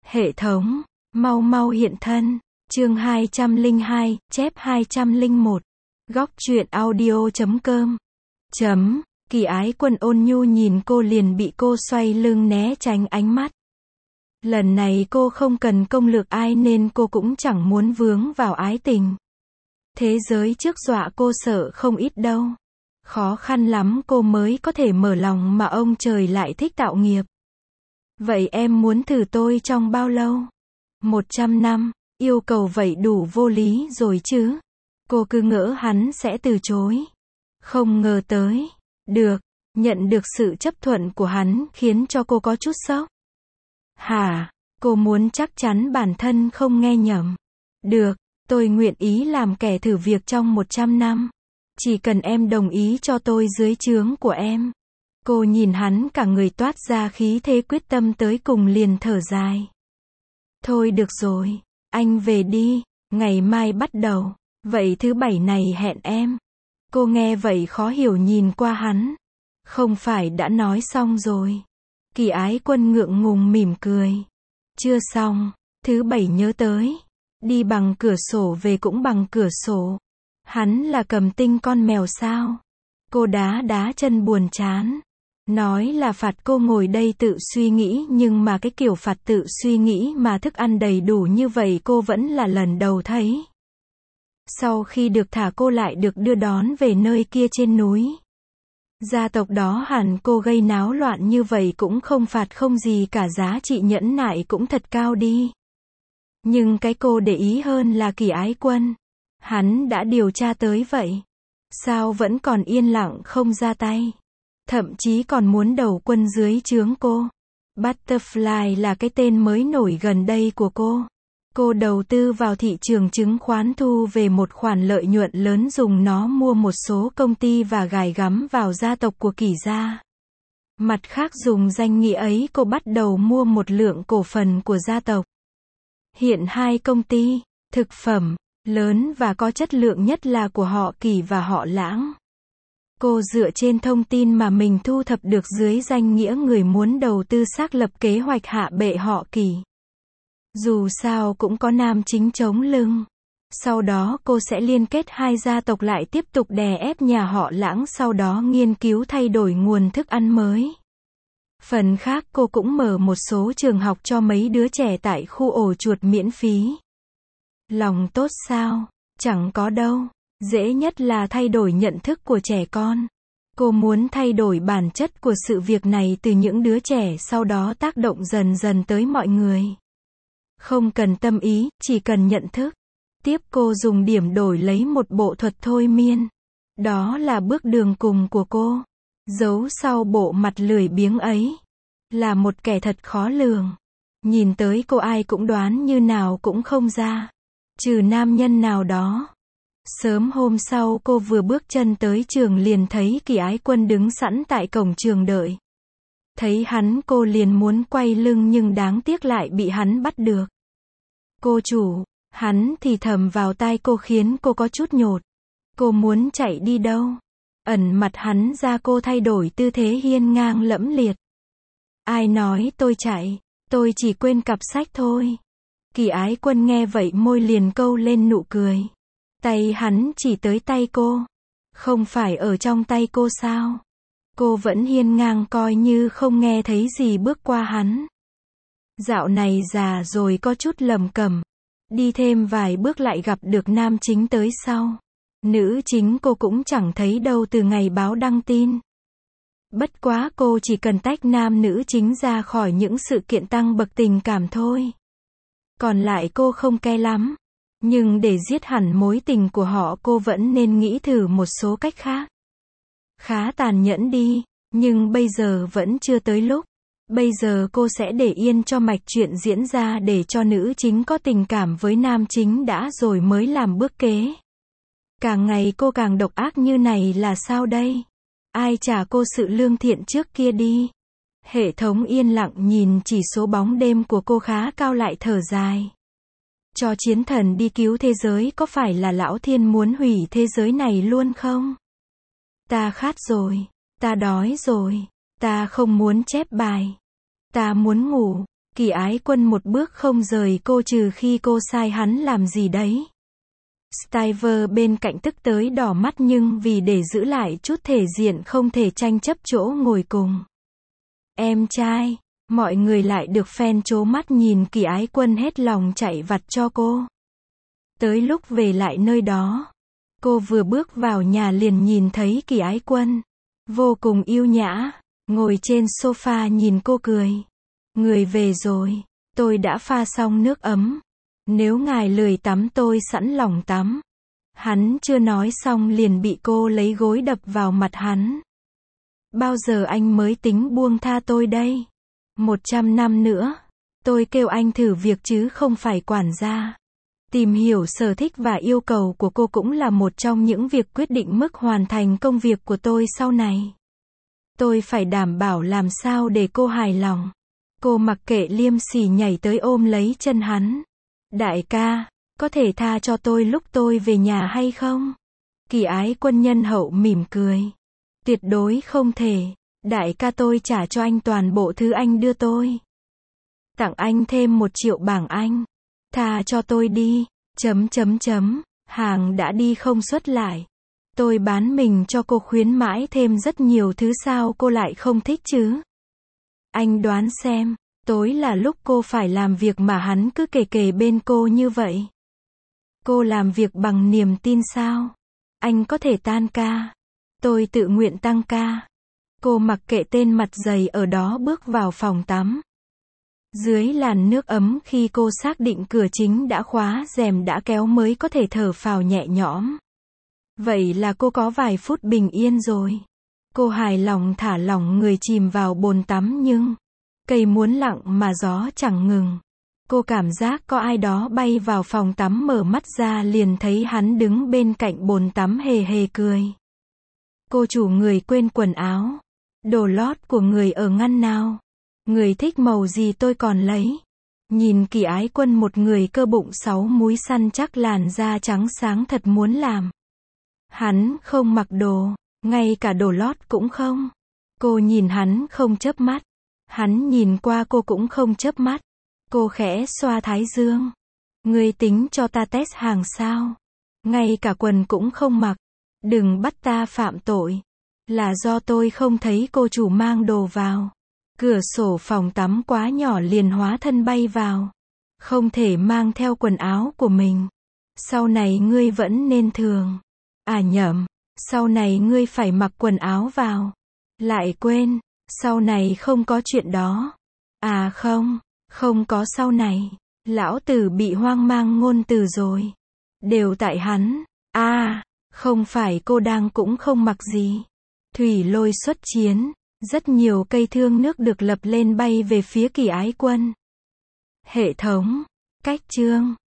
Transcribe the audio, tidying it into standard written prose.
Hệ thống, mau mau hiện thân. Chương 202, chép 201. Góc truyện audio.com. Kỳ Ái Quân ôn nhu nhìn cô liền bị cô xoay lưng né tránh ánh mắt. Lần này cô không cần công lược ai nên cô cũng chẳng muốn vướng vào ái tình. Thế giới trước dọa cô sợ không ít đâu. Khó khăn lắm cô mới có thể mở lòng mà ông trời lại thích tạo nghiệp. Vậy em muốn thử tôi trong bao lâu? 100 năm, yêu cầu vậy đủ vô lý rồi chứ. Cô cứ ngỡ hắn sẽ từ chối. Không ngờ tới. Được, nhận được sự chấp thuận của hắn khiến cho cô có chút sốc. Hả? Cô muốn chắc chắn bản thân không nghe nhầm. Được, tôi nguyện ý làm kẻ thử việc trong 100 năm. Chỉ cần em đồng ý cho tôi dưới trướng của em. Cô nhìn hắn cả người toát ra khí thế quyết tâm tới cùng liền thở dài. Thôi được rồi, anh về đi, ngày mai bắt đầu. Vậy thứ bảy này hẹn em. Cô nghe vậy khó hiểu nhìn qua hắn. Không phải đã nói xong rồi. Kỳ Ái Quân ngượng ngùng mỉm cười. Chưa xong, thứ bảy nhớ tới. Đi bằng cửa sổ về cũng bằng cửa sổ. Hắn là Cầm Tinh con mèo sao? Cô đá chân buồn chán. Nói là phạt cô ngồi đây tự suy nghĩ nhưng mà cái kiểu phạt tự suy nghĩ mà thức ăn đầy đủ như vậy cô vẫn là lần đầu thấy. Sau khi được thả cô lại được đưa đón về nơi kia trên núi. Gia tộc đó hẳn cô gây náo loạn như vậy cũng không phạt không gì cả, giá trị nhẫn nại cũng thật cao đi. Nhưng cái cô để ý hơn là Kỳ Ái Quân. Hắn đã điều tra tới vậy. Sao vẫn còn yên lặng không ra tay? Thậm chí còn muốn đầu quân dưới trướng cô. Butterfly là cái tên mới nổi gần đây của cô. Cô đầu tư vào thị trường chứng khoán thu về một khoản lợi nhuận lớn dùng nó mua một số công ty và gài gắm vào gia tộc của Kỳ gia. Mặt khác dùng danh nghĩa ấy cô bắt đầu mua một lượng cổ phần của gia tộc. Hiện hai công ty, thực phẩm, lớn và có chất lượng nhất là của họ Kỳ và họ Lãng. Cô dựa trên thông tin mà mình thu thập được dưới danh nghĩa người muốn đầu tư xác lập kế hoạch hạ bệ họ Kỳ. Dù sao cũng có nam chính chống lưng. Sau đó cô sẽ liên kết hai gia tộc lại tiếp tục đè ép nhà họ Lãng, sau đó nghiên cứu thay đổi nguồn thức ăn mới. Phần khác cô cũng mở một số trường học cho mấy đứa trẻ tại khu ổ chuột miễn phí. Lòng tốt sao? Chẳng có đâu. Dễ nhất là thay đổi nhận thức của trẻ con. Cô muốn thay đổi bản chất của sự việc này từ những đứa trẻ sau đó tác động dần dần tới mọi người. Không cần tâm ý, chỉ cần nhận thức. Tiếp cô dùng điểm đổi lấy một bộ thuật thôi miên. Đó là bước đường cùng của cô. Giấu sau bộ mặt lười biếng ấy. Là một kẻ thật khó lường. Nhìn tới cô ai cũng đoán như nào cũng không ra. Trừ nam nhân nào đó. Sớm hôm sau cô vừa bước chân tới trường liền thấy Kỳ Ái Quân đứng sẵn tại cổng trường đợi. Thấy hắn cô liền muốn quay lưng nhưng đáng tiếc lại bị hắn bắt được. Cô chủ, hắn thì thầm vào tai cô khiến cô có chút nhột. Cô muốn chạy đi đâu? Ẩn mặt hắn ra cô thay đổi tư thế hiên ngang lẫm liệt. Ai nói tôi chạy, tôi chỉ quên cặp sách thôi. Kỳ Ái Quân nghe vậy môi liền câu lên nụ cười. Tay hắn chỉ tới tay cô. Không phải ở trong tay cô sao? Cô vẫn hiên ngang coi như không nghe thấy gì bước qua hắn. Dạo này già rồi có chút lầm cẩm. Đi thêm vài bước lại gặp được nam chính tới sau. Nữ chính cô cũng chẳng thấy đâu từ ngày báo đăng tin. Bất quá cô chỉ cần tách nam nữ chính ra khỏi những sự kiện tăng bậc tình cảm thôi. Còn lại cô không ke lắm. Nhưng để giết hẳn mối tình của họ cô vẫn nên nghĩ thử một số cách khác. Khá tàn nhẫn đi, nhưng bây giờ vẫn chưa tới lúc. Bây giờ cô sẽ để yên cho mạch chuyện diễn ra để cho nữ chính có tình cảm với nam chính đã rồi mới làm bước kế. Càng ngày cô càng độc ác như này là sao đây? Ai trả cô sự lương thiện trước kia đi? Hệ thống yên lặng nhìn chỉ số bóng đêm của cô khá cao lại thở dài. Cho chiến thần đi cứu thế giới có phải là lão thiên muốn hủy thế giới này luôn không? Ta khát rồi. Ta đói rồi. Ta không muốn chép bài. Ta muốn ngủ. Kỳ Ái Quân một bước không rời cô trừ khi cô sai hắn làm gì đấy. Stiver bên cạnh tức tới đỏ mắt nhưng vì để giữ lại chút thể diện không thể tranh chấp chỗ ngồi cùng. Em trai, mọi người lại được phen trố mắt nhìn Kỳ Ái Quân hết lòng chạy vặt cho cô. Tới lúc về lại nơi đó, cô vừa bước vào nhà liền nhìn thấy Kỳ Ái Quân, vô cùng yêu nhã, ngồi trên sofa nhìn cô cười. Người về rồi, tôi đã pha xong nước ấm. Nếu ngài lười tắm tôi sẵn lòng tắm. Hắn chưa nói xong liền bị cô lấy gối đập vào mặt hắn. Bao giờ anh mới tính buông tha tôi đây? 100 năm nữa. Tôi kêu anh thử việc chứ không phải quản gia. Tìm hiểu sở thích và yêu cầu của cô cũng là một trong những việc quyết định mức hoàn thành công việc của tôi sau này. Tôi phải đảm bảo làm sao để cô hài lòng. Cô mặc kệ liêm sỉ nhảy tới ôm lấy chân hắn. Đại ca, có thể tha cho tôi lúc tôi về nhà hay không? Kỳ Ái Quân nhân hậu mỉm cười. Tuyệt đối không thể. Đại ca tôi trả cho anh toàn bộ thứ anh đưa tôi. Tặng anh thêm 1 triệu bảng Anh. Tha cho tôi đi. ... Hàng đã đi không xuất lại. Tôi bán mình cho cô khuyến mãi thêm rất nhiều thứ sao cô lại không thích chứ? Anh đoán xem, tối là lúc cô phải làm việc mà hắn cứ kề kề bên cô như vậy. Cô làm việc bằng niềm tin sao? Anh có thể tan ca. Tôi tự nguyện tăng ca. Cô mặc kệ tên mặt dày ở đó bước vào phòng tắm. Dưới làn nước ấm khi cô xác định cửa chính đã khóa rèm đã kéo mới có thể thở phào nhẹ nhõm. Vậy là cô có vài phút bình yên rồi. Cô hài lòng thả lỏng người chìm vào bồn tắm nhưng cây muốn lặng mà gió chẳng ngừng. Cô cảm giác có ai đó bay vào phòng tắm mở mắt ra liền thấy hắn đứng bên cạnh bồn tắm hề hề cười. Cô chủ người quên quần áo. Đồ lót của người ở ngăn nào? Người thích màu gì tôi còn lấy. Nhìn Kỳ Ái Quân một người cơ bụng 6 múi săn chắc làn da trắng sáng thật muốn làm. Hắn không mặc đồ, ngay cả đồ lót cũng không. Cô nhìn hắn không chớp mắt. Hắn nhìn qua cô cũng không chớp mắt. Cô khẽ xoa thái dương. Ngươi tính cho ta test hàng sao? Ngay cả quần cũng không mặc. Đừng bắt ta phạm tội. Là do tôi không thấy cô chủ mang đồ vào. Cửa sổ phòng tắm quá nhỏ liền hóa thân bay vào. Không thể mang theo quần áo của mình. Sau này ngươi vẫn nên thường. À nhầm, sau này ngươi phải mặc quần áo vào. Lại quên, sau này không có chuyện đó. À không, không có sau này. Lão tử bị hoang mang ngôn từ rồi. Đều tại hắn. À, không phải cô đang cũng không mặc gì. Thủy lôi xuất chiến. Rất nhiều cây thương nước được lập lên bay về phía Kỳ Ái Quân. Hệ thống. Cách chương.